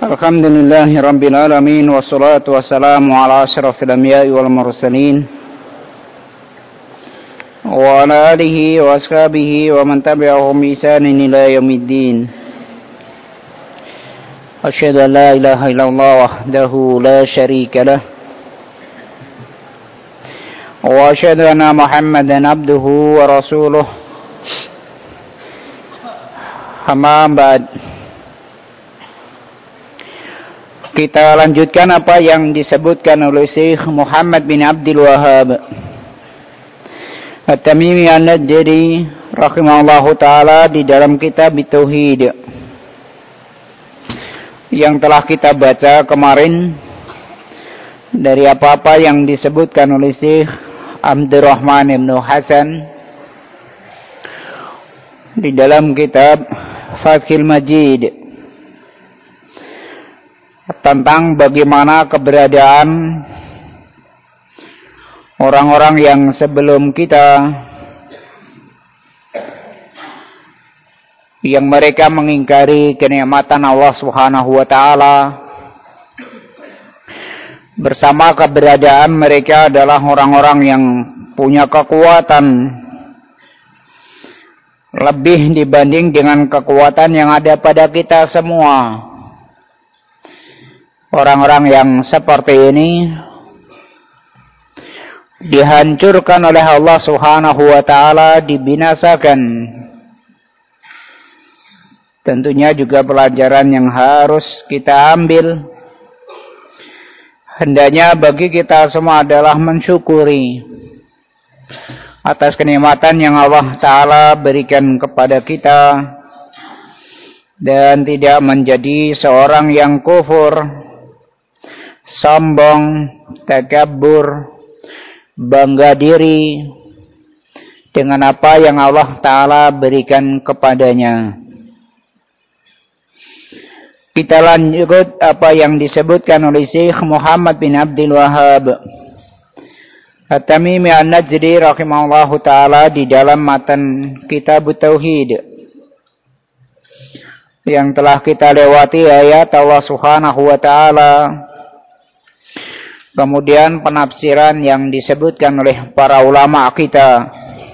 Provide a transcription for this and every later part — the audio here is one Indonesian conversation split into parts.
Alhamdulillahi Rabbil Alamin. Wassalatu wassalamu ala ashrafil anbiya'i wal mursalin wa ala alihi wa ashabihi wa man tabi'ahum bi ihsanin ila yaumiddin. Asyhadu an la ilaha illallah wahdahu la syarika lah wa asyhadu anna Muhammadan abduhu wa rasuluh. Amma ba'd. Kita lanjutkan apa yang disebutkan oleh Syekh Muhammad bin Abdul Wahhab At-Tamimi An-Najdi rahimahullahu taala di dalam kitab Tauhid yang telah kita baca kemarin, dari apa-apa yang disebutkan oleh Syekh Abdurrahman bin Hasan di dalam kitab Fathul Majid tentang bagaimana keberadaan orang-orang yang sebelum kita, yang mereka mengingkari kenikmatan Allah Subhanahu wa taala, bersama keberadaan mereka adalah orang-orang yang punya kekuatan lebih dibanding dengan kekuatan yang ada pada kita semua. Orang-orang yang seperti ini dihancurkan oleh Allah Subhanahu wa taala, dibinasakan. Tentunya juga pelajaran yang harus kita ambil. Hendaknya bagi kita semua adalah mensyukuri atas kenikmatan yang Allah taala berikan kepada kita dan tidak menjadi seorang yang kufur, sombong, takabur, bangga diri dengan apa yang Allah Ta'ala berikan kepadanya. Kita lanjut apa yang disebutkan oleh Syekh Muhammad bin Abdul Wahhab At-Tamimi An-Najdi rahimahullahu ta'ala di dalam matan kitab Tauhid yang telah kita lewati ayat Allah Subhanahu wa ta'ala, kemudian penafsiran yang disebutkan oleh para ulama kita.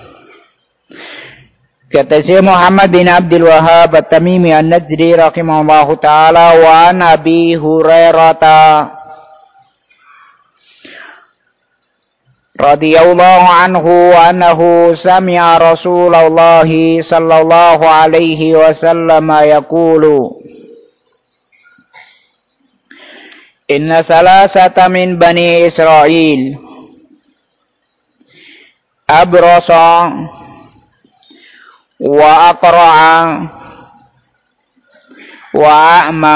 Kata Syekh Muhammad bin Abdul Wahhab At-Tamimi An-Najdi rahimahullahu taala, wa Nabi Hurairah radhiyallahu anhu annahu sami'a Rasulullah sallallahu alaihi wasallam yaqulu, inna salasata min bani Israel abrasa wa aqra'a wa a'ma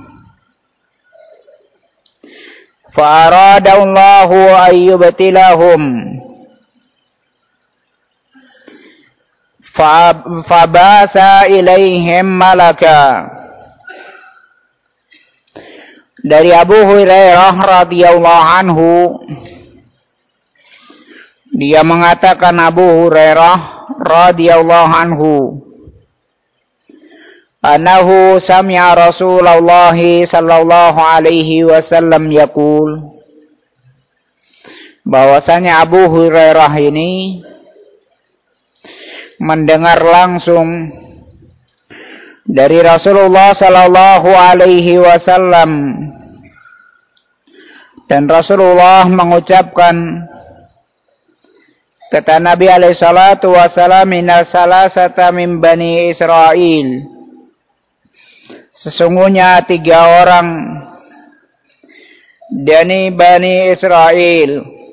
fa arada Allahu an yubtilahum fa basa ilaihim malaka. Dari Abu Hurairah radhiyallahu anhu, dia mengatakan, Abu Hurairah radhiyallahu anhu, annahu sami'a Rasulullah sallallahu alaihi wasallam yaqul, bahwasanya Abu Hurairah ini mendengar langsung dari Rasulullah sallallahu alaihi wasallam, dan Rasulullah mengucapkan, kata Nabi alaihi salatu wasallam, inna salasata min bani Israel, sesungguhnya 3 orang dari Bani Israel,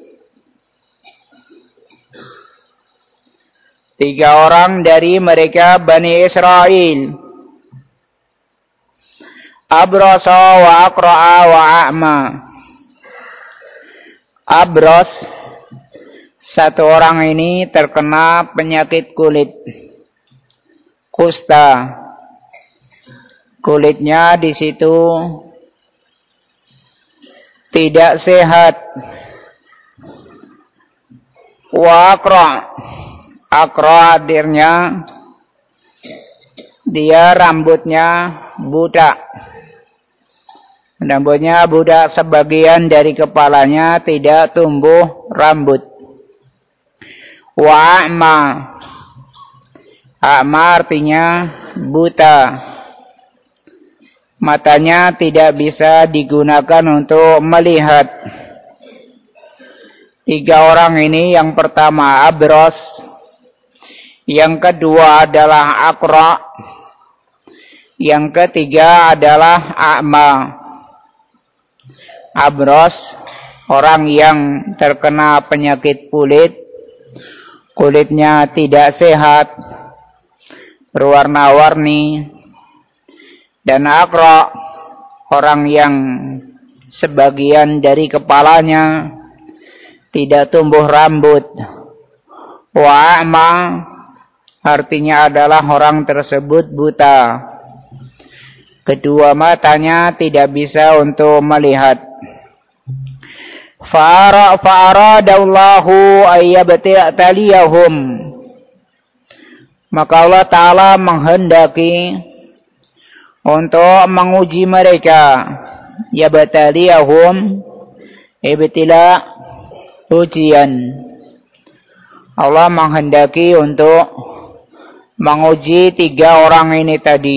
3 orang dari mereka Bani Israel, abrasa wa aqra'a wa a'ma. Abras, 1 orang ini terkena penyakit kulit, kusta. Kulitnya di situ tidak sehat. Wa aqra', aqra' artinya dia rambutnya buta. Rambutnya budak, sebagian dari kepalanya tidak tumbuh rambut. Wa a'ma. A'ma artinya buta. Matanya tidak bisa digunakan untuk melihat. 3 orang ini, yang pertama abros, yang kedua adalah aqra, yang ketiga adalah a'ma. Abros, orang yang terkena penyakit kulit, kulitnya tidak sehat, berwarna-warni. Dan aqra, orang yang sebagian dari kepalanya tidak tumbuh rambut. Wa a'ma artinya adalah orang tersebut buta. Kedua matanya tidak bisa untuk melihat. Fa'aradallahu ayyabtaliyahum. Maka Allah Ta'ala menghendaki untuk menguji mereka. Yabtaliyahum, ibtila, ujian. Allah menghendaki untuk menguji 3 orang ini tadi.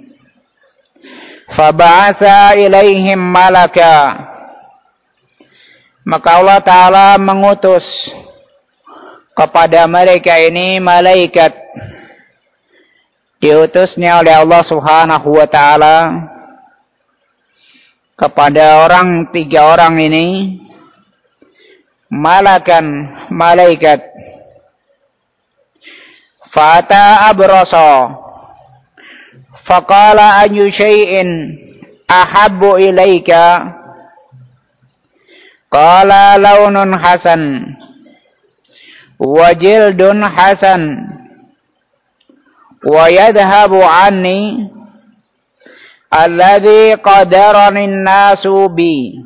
Faba'atha ilaihim malaka. Maka Allah Ta'ala mengutus kepada mereka ini malaikat. Diutusnya oleh Allah Subhanahu wa Ta'ala kepada 3 orang ini malakan, malaikat. Fata abrasa faqala ayu syai'in ahabbu ilaika. Qala launun hasan wa jildun hasan wa yadhhabu anni alladhi qadarani an-nasu bi.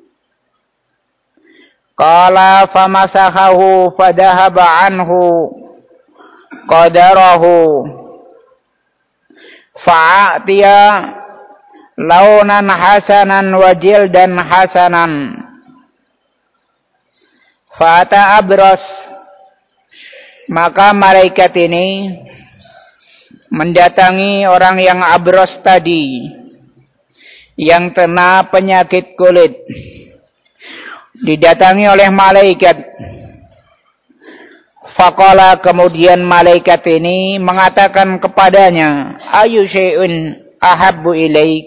Qala famasahahu fadhahaba anhu qadarahu fa'atiya launan hasanan wa jildan hasanan. Fa'ata abras. Maka malaikat ini mendatangi orang yang abros tadi, yang kena penyakit kulit. Didatangi oleh malaikat. Faqala, kemudian malaikat ini mengatakan kepadanya, ayu syai'un ahabbu ilaik.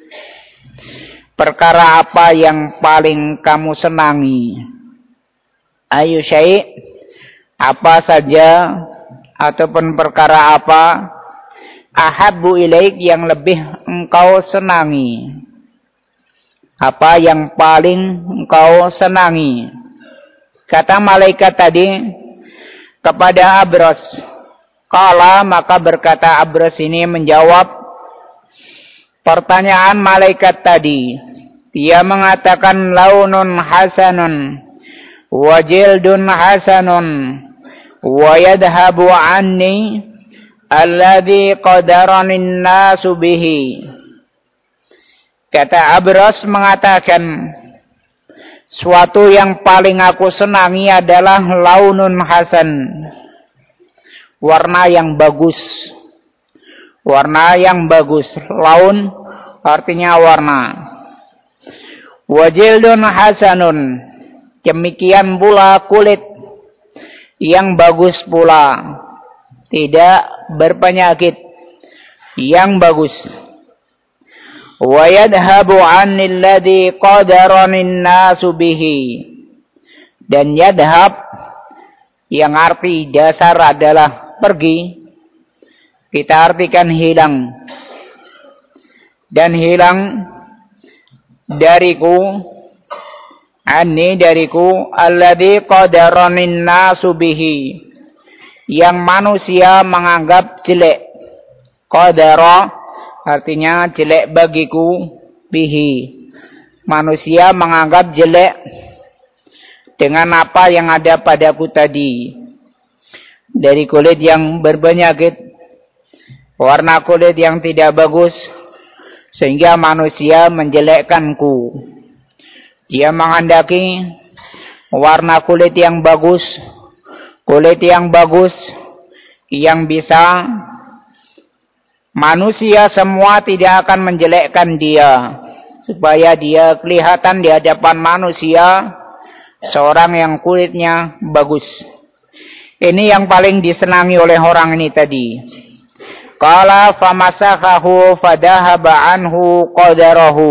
Perkara apa yang paling kamu senangi? Ayu syai', apa saja ataupun perkara apa, ahabbu ilaik, yang lebih engkau senangi. Apa yang paling engkau senangi? Kata malaikat tadi kepada abros. Qala, maka berkata abros ini menjawab pertanyaan malaikat tadi. Dia mengatakan launun hasanun wa jildun hasanun wa yadhabu anni alladhi qadarani an-nasu bihi. Kata abros mengatakan, suatu yang paling aku senangi adalah launun hasan, warna yang bagus. Warna yang bagus. Laun artinya warna. Wajildun hasanun, demikian pula kulit yang bagus pula, tidak berpenyakit, yang bagus. Wa yadhabu 'anil ladzi qadarani an-nasu bihi. Dan yadhab yang arti dasar adalah pergi, kita artikan hilang. Dan hilang dariku, anni dariku, alladzi qadarani an-nasu bihi, yang manusia menganggap jelek. Qadara artinya jelek bagiku, bihi, manusia menganggap jelek dengan apa yang ada padaku tadi. Dari kulit yang berpenyakit, warna kulit yang tidak bagus, sehingga manusia menjelekkanku. Dia menghendaki warna kulit yang bagus yang bisa manusia semua tidak akan menjelekkan dia, supaya dia kelihatan di hadapan manusia seorang yang kulitnya bagus. Ini yang paling disenangi oleh orang ini tadi. Qala famasakhahu fadahaba anhu qadarahu.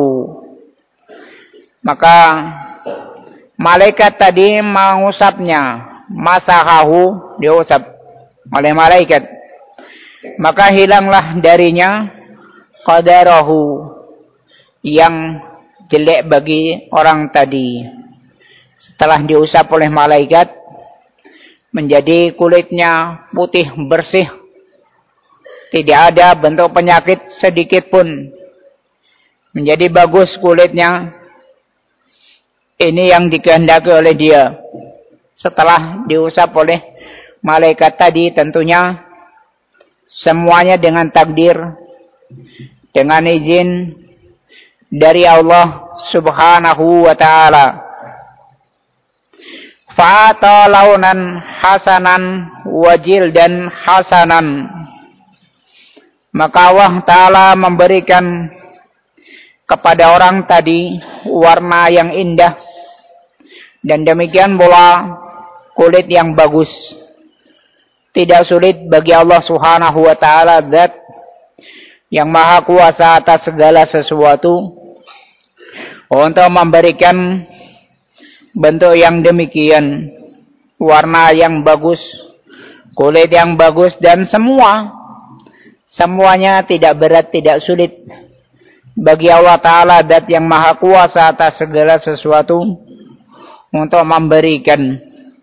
Maka malaikat tadi mengusapnya, masahahu, diusap oleh malaikat. Maka hilanglah darinya qadarahu, yang jelek bagi orang tadi. Setelah diusap oleh malaikat, menjadi kulitnya putih bersih, tidak ada bentuk penyakit sedikit pun, menjadi bagus kulitnya. Ini yang dikehendaki oleh dia. Setelah diusap oleh malaikat tadi, tentunya semuanya dengan takdir, dengan izin dari Allah Subhanahu wa ta'ala. Fa'ata launan hasanan wa jildan hasanan. Maka Allah Ta'ala memberikan kepada orang tadi warna yang indah, dan demikian pula kulit yang bagus. Tidak sulit bagi Allah Subhanahu wa ta'ala, zat yang maha kuasa atas segala sesuatu, untuk memberikan bentuk yang demikian, warna yang bagus, kulit yang bagus, dan semuanya tidak berat, tidak sulit bagi Allah Ta'ala, zat yang maha kuasa atas segala sesuatu, untuk memberikan.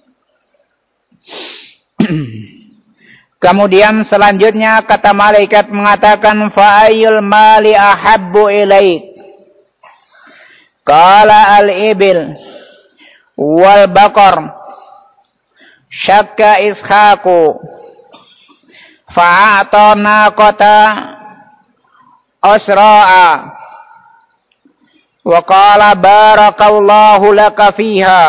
Kemudian selanjutnya kata malaikat mengatakan, fa'ayyul mali ahabbu ilaik? Qala al-ibil wal baqar syakka ishaqu fa'atana qata asra'a wa qala barakallahu laka fiha.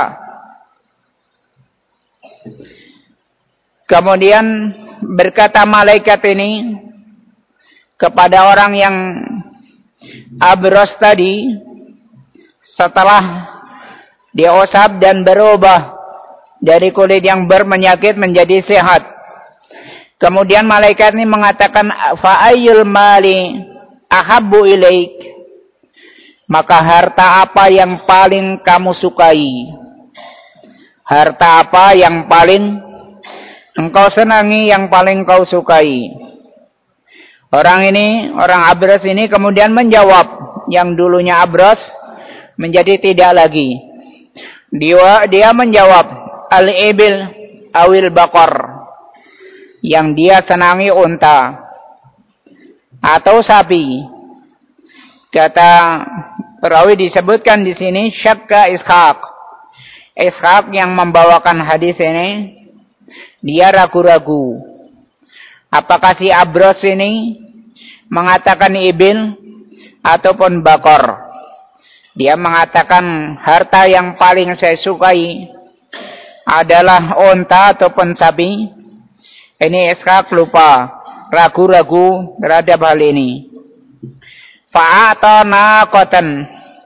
Kemudian berkata malaikat ini kepada orang yang abros tadi, setelah diusap dan berubah dari kulit yang berpenyakit menjadi sehat. Kemudian malaikat ini mengatakan, fa'ayyul mali ahabbu ilaik? Maka harta apa yang paling kamu sukai? Harta apa yang paling engkau senangi, yang paling kau sukai? Orang abros ini kemudian menjawab, yang dulunya abros menjadi tidak lagi. Dia menjawab, al-ibil awil baqar, yang dia senangi unta atau sapi. Kata perawi disebutkan di sini syakka ishaq. Ishaq yang membawakan hadis ini, dia ragu-ragu. Apakah si abros ini mengatakan ibil ataupun bakor? Dia mengatakan harta yang paling saya sukai adalah unta ataupun sapi. Ini Ishaq lupa, ragu-ragu terhadap hal ini. Fa'atana qatan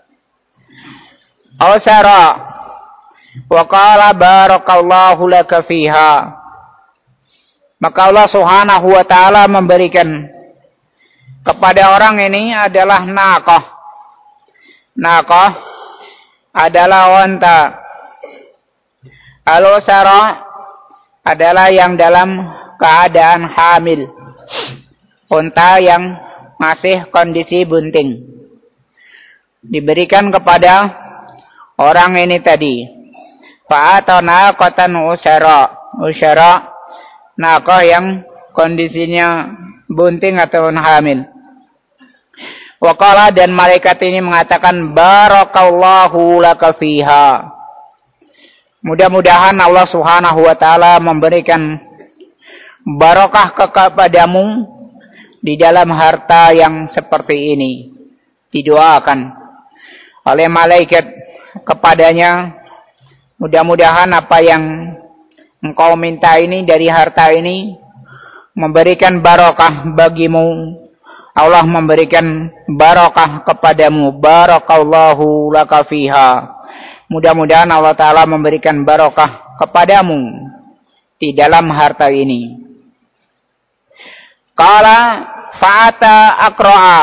ausara wa qala barakallahu laka fiha. Maka Allah Subhanahu wa ta'ala memberikan kepada orang ini adalah naqah. Naqah adalah unta. Al-usara adalah yang dalam keadaan hamil, unta yang masih kondisi bunting. Diberikan kepada orang ini tadi. Fa'atana qatan usara, naqah yang kondisinya bunting atau hamil. Waqala, dan malaikat ini mengatakan, barakallahu laka fiha. Mudah-mudahan Allah Subhanahu wa ta'ala memberikan barakah kepadamu di dalam harta yang seperti ini. didoakan oleh malaikat kepadanya, mudah-mudahan apa yang engkau minta ini dari harta ini memberikan barokah bagimu. Allah memberikan barokah kepadamu. Barakallahu laka fiha. Mudah-mudahan Allah Ta'ala memberikan barokah kepadamu di dalam harta ini. Qala fa'ata aqra'a.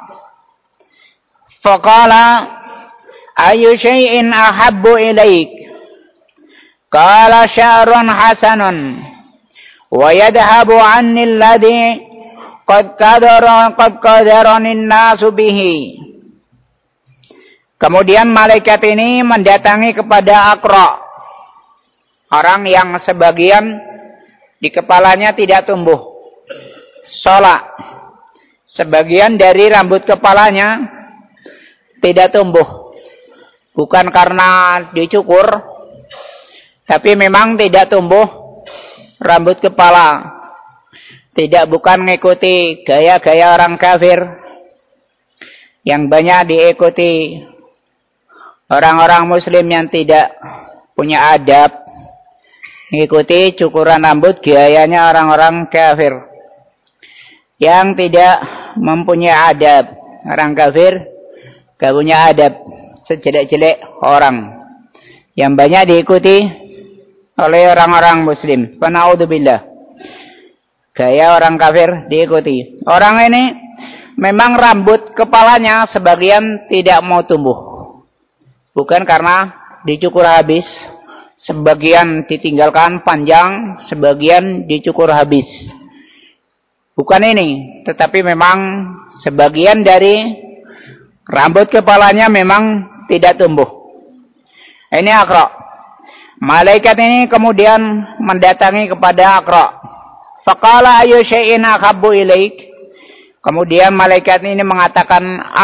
Faqala ayu syai'in ahabbu ilaik. Qala sya'run hasanun. Wa yadhabu anni alladhi qad qadarani an-nasu bihi. Kemudian malaikat ini mendatangi kepada Aqra, orang yang sebagian di kepalanya tidak tumbuh solak, sebagian dari rambut kepalanya tidak tumbuh, bukan karena dicukur, tapi memang tidak tumbuh rambut kepala, bukan mengikuti gaya-gaya orang kafir yang banyak diikuti orang-orang muslim yang tidak punya adab, mengikuti cukuran rambut gayanya orang-orang kafir yang tidak mempunyai adab. Orang kafir gak punya adab, sejelek-jelek orang yang banyak diikuti oleh orang-orang muslim. Na'udzubillah, gaya orang kafir diikuti. Orang ini memang rambut kepalanya sebagian tidak mau tumbuh, bukan karena dicukur habis, sebagian ditinggalkan panjang, sebagian dicukur habis. Bukan ini, tetapi memang sebagian dari rambut kepalanya memang tidak tumbuh. Ini Aqra. Malaikat ini kemudian mendatangi kepada Aqra. Faqala ayu syai'in ahabbu ilaik. Kemudian malaikat ini mengatakan,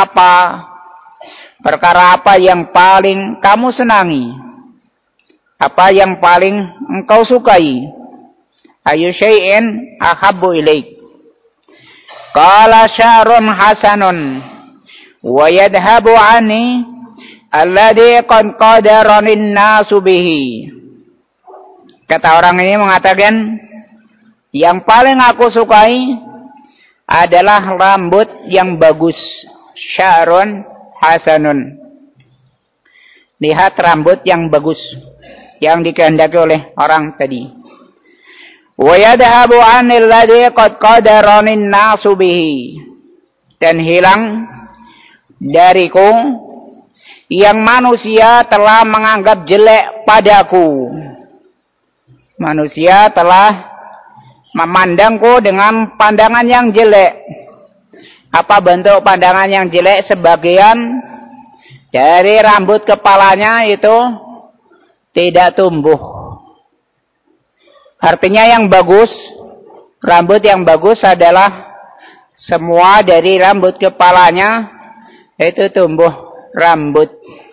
perkara apa yang paling kamu senangi? Apa yang paling engkau sukai? Ayu syai'in ahabbu ilaik. Qala sya'run hasanun wa yadhabu anni alladhi qad qadarani an-nasu bihi. Kata orang ini mengatakan, yang paling aku sukai adalah rambut yang bagus. Sya'run hasanun. Lihat rambut yang bagus yang dikehendaki oleh orang tadi. Wa yadhabu 'anil ladzi qad qadarani an-nasu bihi. Dan hilang dariku yang manusia telah menganggap jelek padaku. Manusia telah memandangku dengan pandangan yang jelek. Apa bentuk pandangan yang jelek? Sebagian dari rambut kepalanya itu tidak tumbuh. Artinya yang bagus, rambut yang bagus adalah semua dari rambut kepalanya itu tumbuh rambut.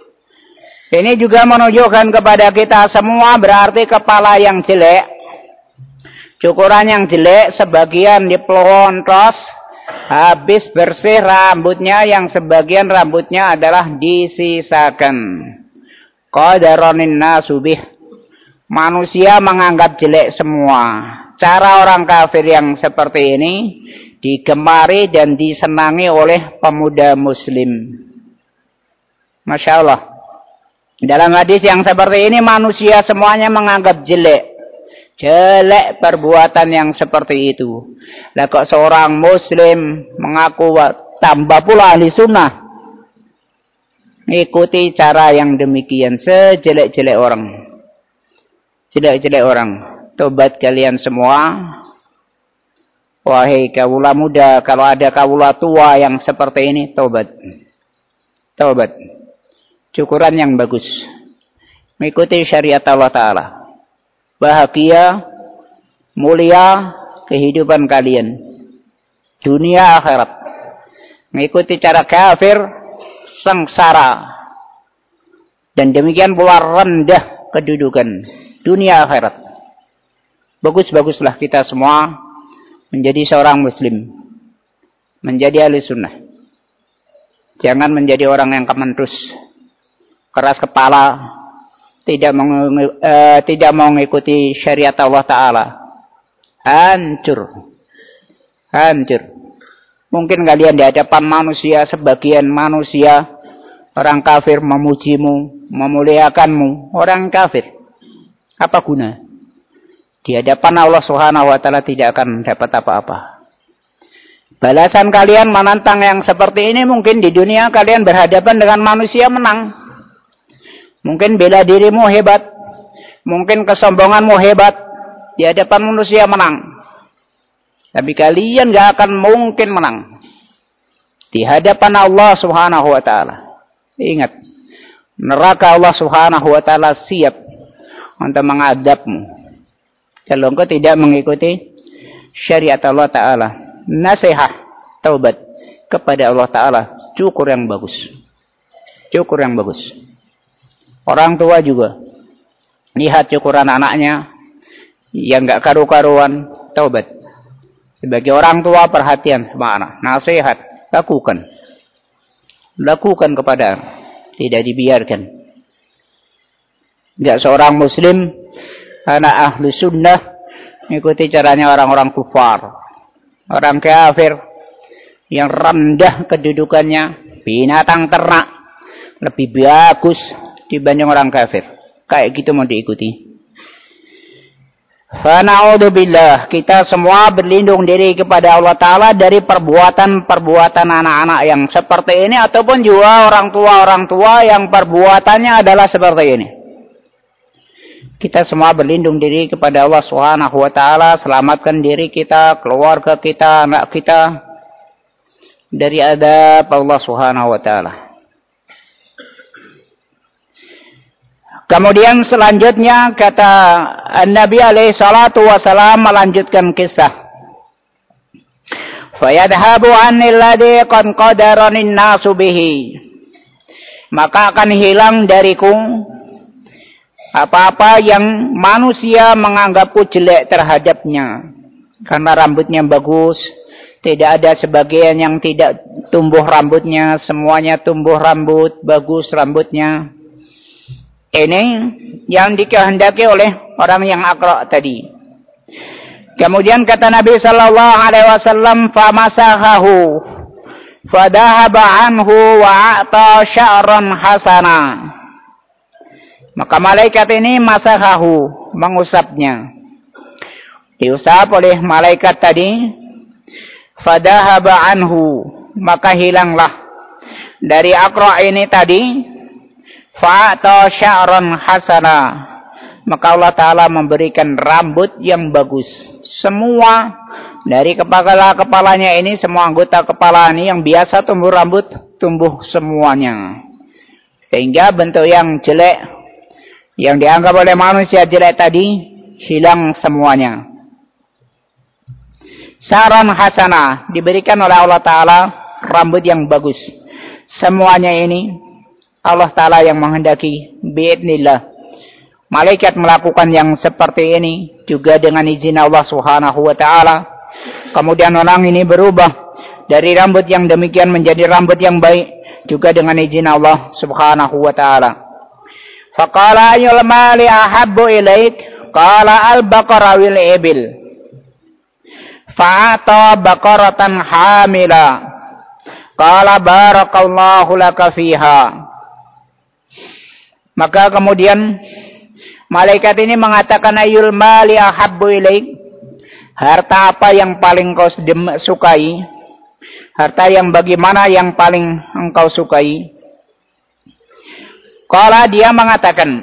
Ini juga menunjukkan kepada kita semua berarti kepala yang jelek, cukuran yang jelek, sebagian dipelontos, habis bersih rambutnya, yang sebagian rambutnya adalah disisakan. Qadaronin nasubih. Manusia menganggap jelek semua. Cara orang kafir yang seperti ini digemari dan disenangi oleh pemuda muslim. Masya Allah. Dalam hadis yang seperti ini manusia semuanya menganggap jelek. Jelek perbuatan yang seperti itu. Lah kok seorang muslim mengaku tambah pula ahli sunnah. Ikuti cara yang demikian, sejelek-jelek orang. Jelek-jelek orang. Tobat kalian semua. Wahai kaula muda, kalau ada kaula tua yang seperti ini, tobat. Tobat. Cukuran yang bagus. Mengikuti syariat Allah Ta'ala. Bahagia, mulia kehidupan kalian. Dunia akhirat. Mengikuti cara kafir, sengsara. Dan demikian pula rendah kedudukan. Dunia akhirat. Bagus-baguslah kita semua menjadi seorang muslim. Menjadi ahli sunnah. Jangan menjadi orang yang kementus, keras kepala, tidak mau mengikuti syariat Allah Ta'ala. Hancur. Mungkin kalian di hadapan manusia, sebagian manusia, orang kafir memujimu, memuliakanmu, orang kafir. Apa guna? Di hadapan Allah Subhanahu wa Ta'ala tidak akan dapat apa-apa. Balasan kalian menantang yang seperti ini, mungkin di dunia kalian berhadapan dengan manusia menang. Mungkin bela dirimu hebat, mungkin kesombonganmu hebat, di hadapan manusia menang. Tapi kalian gak akan mungkin menang di hadapan Allah Subhanahu wa Ta'ala. Ingat, neraka Allah Subhanahu wa Ta'ala siap untuk mengadabmu kalau engkau tidak mengikuti syariat Allah Ta'ala. Nasihat taubat kepada Allah Ta'ala cukur yang bagus. Orang tua juga lihat cukuran anaknya yang gak karu-karuan, taubat. Sebagai orang tua perhatian sama anak, nasihat, lakukan kepada anak, tidak dibiarkan. Tidak seorang muslim, anak ahli sunnah, mengikuti caranya orang-orang kufar, orang kafir yang rendah kedudukannya, binatang ternak, lebih bagus dibanding orang kafir. Kayak gitu mau diikuti. Fana'udzubillah, kita semua berlindung diri kepada Allah Ta'ala dari perbuatan-perbuatan anak-anak yang seperti ini, ataupun juga orang tua yang perbuatannya adalah seperti ini. Kita semua berlindung diri kepada Allah Subhanahu wa Ta'ala, selamatkan diri kita, keluarga kita, anak kita dari azab Allah Subhanahu wa Ta'ala. Kemudian selanjutnya kata Nabi alaihi salatu wasalam melanjutkan kisah. Fayadhabu anil ladzi qad qadaranin nasu bihi. Maka akan hilang dariku apa-apa yang manusia menganggapku jelek terhadapnya. Karena rambutnya bagus, tidak ada sebagian yang tidak tumbuh rambutnya, semuanya tumbuh rambut, bagus rambutnya. Ini yang dikehendaki oleh orang yang akra tadi. Kemudian kata Nabi sallallahu alaihi wasallam, "Famasahahu fadhahaba anhu wa a'ta sya'ran hasana." Maka malaikat ini masahahu, mengusapnya. Diusap oleh malaikat tadi, fadhahaba anhu, maka hilanglah dari akra ini tadi, fa'ata sya'ran hasana, maka Allah Ta'ala memberikan rambut yang bagus. Semua dari kepalanya ini, semua anggota kepala ini yang biasa tumbuh rambut, tumbuh semuanya. Sehingga bentuk yang jelek, yang dianggap oleh manusia jelek tadi, hilang semuanya. Sya'ran hasana, diberikan oleh Allah Ta'ala rambut yang bagus. Semuanya ini Allah Ta'ala yang menghendaki, bi'idnillah. Malaikat melakukan yang seperti ini juga dengan izin Allah Subhanahu wa Ta'ala. Kemudian orang ini berubah dari rambut yang demikian menjadi rambut yang baik juga dengan izin Allah Subhanahu wa Ta'ala. Faqala ayyul mali ahabbu ilaik? Qala al-baqara wal ibil. Fa'ata baqaratan hamila. Qala barakallahu laka fiha. Maka kemudian malaikat ini mengatakan, ayyul mali ahabbu ilaik? Harta apa yang paling kau sukai? Harta yang bagaimana yang paling engkau sukai? Qala, dia mengatakan,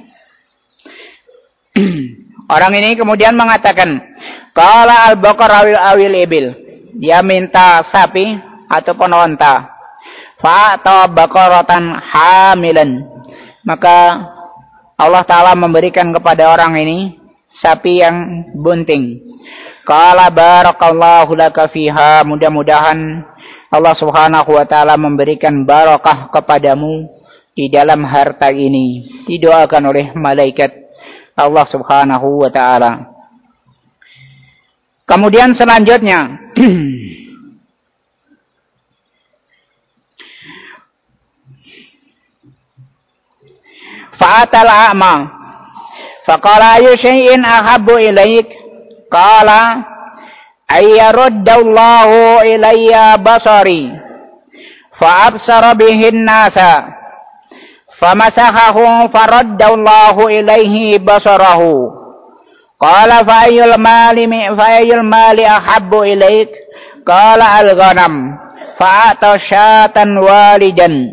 orang ini kemudian mengatakan, qala al-baqara awil ibil. Dia minta sapi ataupun onta. Fa'ata baqaratan hamilan. Maka Allah Ta'ala memberikan kepada orang ini sapi yang bunting. Qala barakallahu laka fiha. Mudah-mudahan Allah Subhanahu wa Ta'ala memberikan barakah kepadamu di dalam harta ini. Didoakan oleh malaikat Allah Subhanahu wa Ta'ala. Kemudian selanjutnya Fa'atal a'ma faqala ayu syai'in ahabbu ilaik qala ayyaruddallahu ilayya basari fa'absara bihin nasa famasakhahu faraddallahu ilaihi basarahu qala fa'ayyul mali ahabbu ilaik qala al-ghanam fa'ata syatan walidan.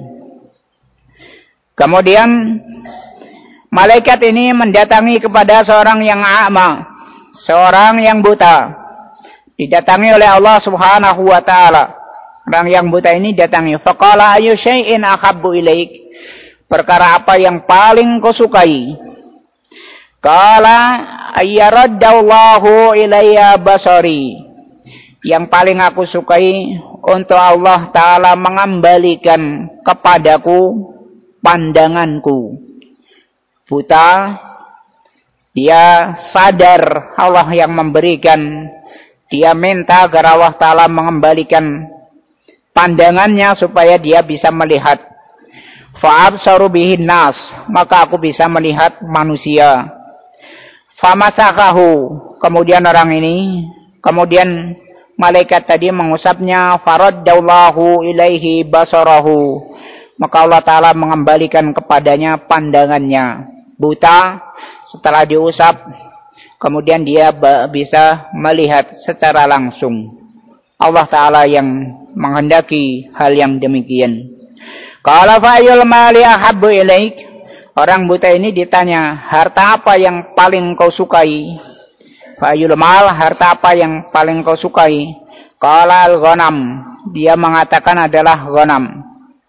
Kemudian malaikat ini mendatangi kepada seorang yang a'ma, seorang yang buta. Didatangi oleh Allah Subhanahu wa taala. Orang yang buta ini datangi, faqala ayu syai'in ahabbu ilaik? Perkara apa yang paling kau sukai? Qala ayyaraddallahu ilayya basari. Yang paling aku sukai untuk Allah taala mengembalikan kepadaku pandanganku. Buta, dia sadar Allah yang memberikan, dia minta agar Allah taala mengembalikan pandangannya supaya dia bisa melihat. Fa'absaru bihin nas, maka aku bisa melihat manusia. Famasakahu, kemudian orang ini, kemudian malaikat tadi mengusapnya, faraddallahu ilaihi basarahu, maka Allah taala mengembalikan kepadanya pandangannya. Buta, setelah diusap, kemudian dia bisa melihat secara langsung. Allah taala yang menghendaki hal yang demikian. Qala fa'ayyul mali ahabbu ilaik? Orang buta ini ditanya, harta apa yang paling kau sukai? Fa'ayyul mal, harta apa yang paling kau sukai? Qala al-ghanam, dia mengatakan adalah ghanam.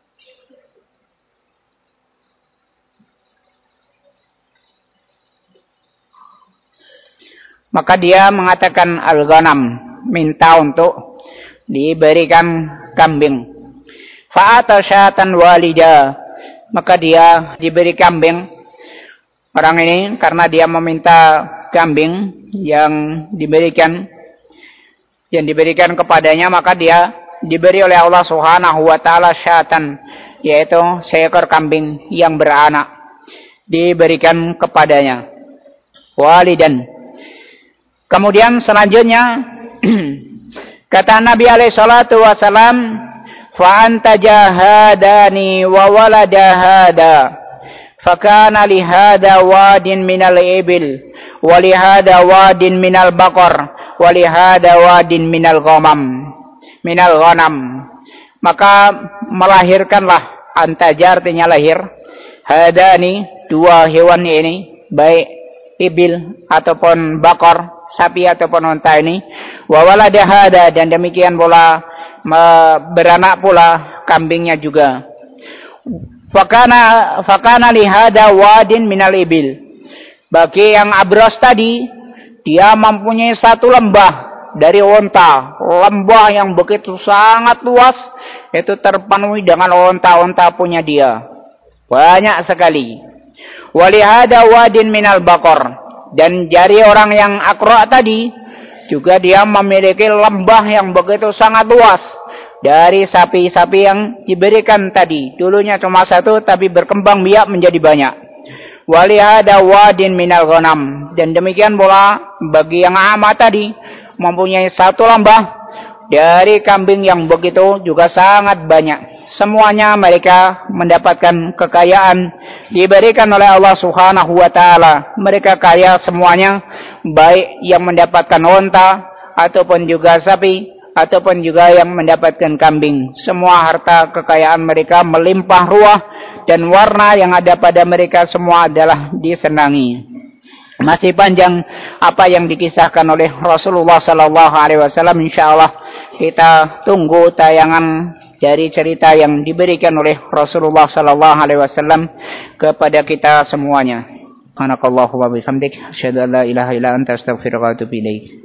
Maka dia mengatakan al-ghanam, minta untuk diberikan kambing. Fa'ata syatan walida, maka dia diberi kambing. Orang ini karena dia meminta kambing yang diberikan kepadanya, maka dia diberi oleh Allah Subhanahu wa taala syatan, yaitu seekor kambing yang beranak, diberikan kepadanya. Walidan. Kemudian selanjutnya kata Nabi alaihi salatu wasalam, fa anta jahadani wa walada hada fakana li hada wadin minal ibil wa li hada wadin minal baqar wa li hada wadin minal ghanam. Maka melahirkanlah, antaja artinya lahir, hadani, dua hewan ini, baik ibil ataupun bakor, sapi ataupun unta ini, wa walada hada, dan demikian pula beranak pula kambingnya juga. Fakana lihada wadin minal ibil. Bagi yang abros tadi, dia mempunyai satu lembah dari unta, lembah yang begitu sangat luas, itu terpenuhi dengan unta-unta punya dia, banyak sekali. Walihada wadin minal bakor, dan dari orang yang akra tadi juga dia memiliki lembah yang begitu sangat luas dari sapi-sapi yang diberikan tadi. Dulunya cuma satu tapi berkembang biak menjadi banyak. Walihada wadin minal ghanam, dan demikian pula bagi yang ama tadi mempunyai satu lembah dari kambing yang begitu juga sangat banyak. Semuanya mereka mendapatkan kekayaan diberikan oleh Allah Subhanahu wa taala. Mereka kaya semuanya, baik yang mendapatkan unta ataupun juga sapi ataupun juga yang mendapatkan kambing. Semua harta kekayaan mereka melimpah ruah, dan warna yang ada pada mereka semua adalah disenangi. Masih panjang apa yang dikisahkan oleh Rasulullah sallallahu alaihi wasallam. Insyaallah kita tunggu tayangan dari cerita yang diberikan oleh Rasulullah sallallahu alaihi wasallam kepada kita semuanya. Subhanakallahumma wa bihamdik, asyhadu an la ilaha illa anta, astaghfiruka wa atubu ilaik.